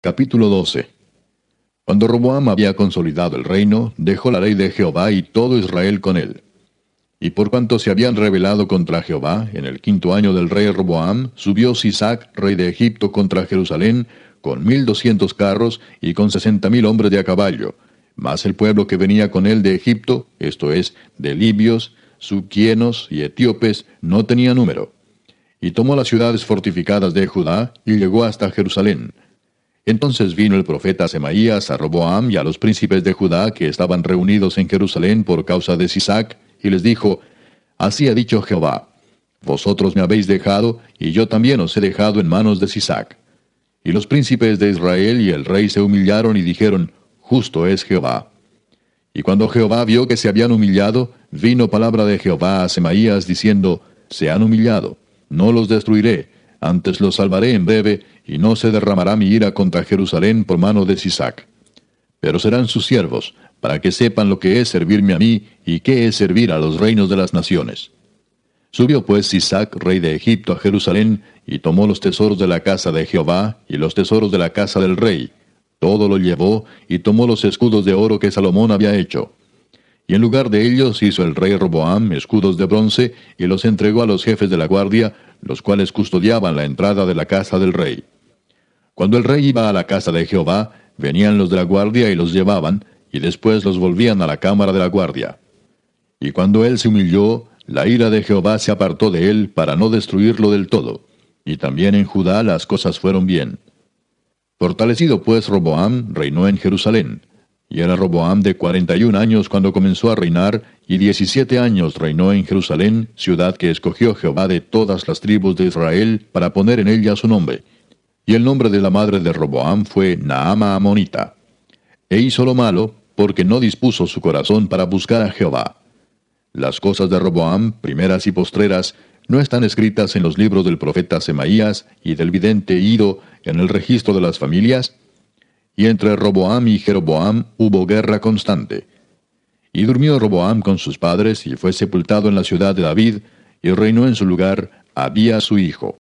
Capítulo 12. Cuando Roboam había consolidado el reino, dejó la ley de Jehová y todo Israel con él. Y por cuanto se habían rebelado contra Jehová, en el 5º año del rey Roboam, subió Sisac, rey de Egipto, contra Jerusalén, con 1200 carros y con 60,000 hombres de a caballo. Mas el pueblo que venía con él de Egipto, esto es, de libios, subquienos y etíopes, no tenía número. Y tomó las ciudades fortificadas de Judá, y llegó hasta Jerusalén. Entonces vino el profeta Semaías a Roboam y a los príncipes de Judá que estaban reunidos en Jerusalén por causa de Sisac, y les dijo: Así ha dicho Jehová: Vosotros me habéis dejado, y yo también os he dejado en manos de Sisac. Y los príncipes de Israel y el rey se humillaron y dijeron: Justo es Jehová. Y cuando Jehová vio que se habían humillado, vino palabra de Jehová a Semaías diciendo: Se han humillado, no los destruiré, antes los salvaré en breve, y no se derramará mi ira contra Jerusalén por mano de Sisac. Pero serán sus siervos, para que sepan lo que es servirme a mí, y qué es servir a los reinos de las naciones. Subió pues Sisac, rey de Egipto, a Jerusalén, y tomó los tesoros de la casa de Jehová, y los tesoros de la casa del rey. Todo lo llevó, y tomó los escudos de oro que Salomón había hecho. Y en lugar de ellos hizo el rey Roboam escudos de bronce, y los entregó a los jefes de la guardia, los cuales custodiaban la entrada de la casa del rey. Cuando el rey iba a la casa de Jehová, venían los de la guardia y los llevaban, y después los volvían a la cámara de la guardia. Y cuando él se humilló, la ira de Jehová se apartó de él para no destruirlo del todo. Y también en Judá las cosas fueron bien. Fortalecido pues Roboam, reinó en Jerusalén. Y era Roboam de 41 años cuando comenzó a reinar, y 17 años reinó en Jerusalén, ciudad que escogió Jehová de todas las tribus de Israel para poner en ella su nombre. Y el nombre de la madre de Roboam fue Naama Amonita. E hizo lo malo, porque no dispuso su corazón para buscar a Jehová. Las cosas de Roboam, primeras y postreras, no están escritas en los libros del profeta Semaías y del vidente Ido en el registro de las familias. Y entre Roboam y Jeroboam hubo guerra constante. Y durmió Roboam con sus padres, y fue sepultado en la ciudad de David, y reinó en su lugar Abías su hijo.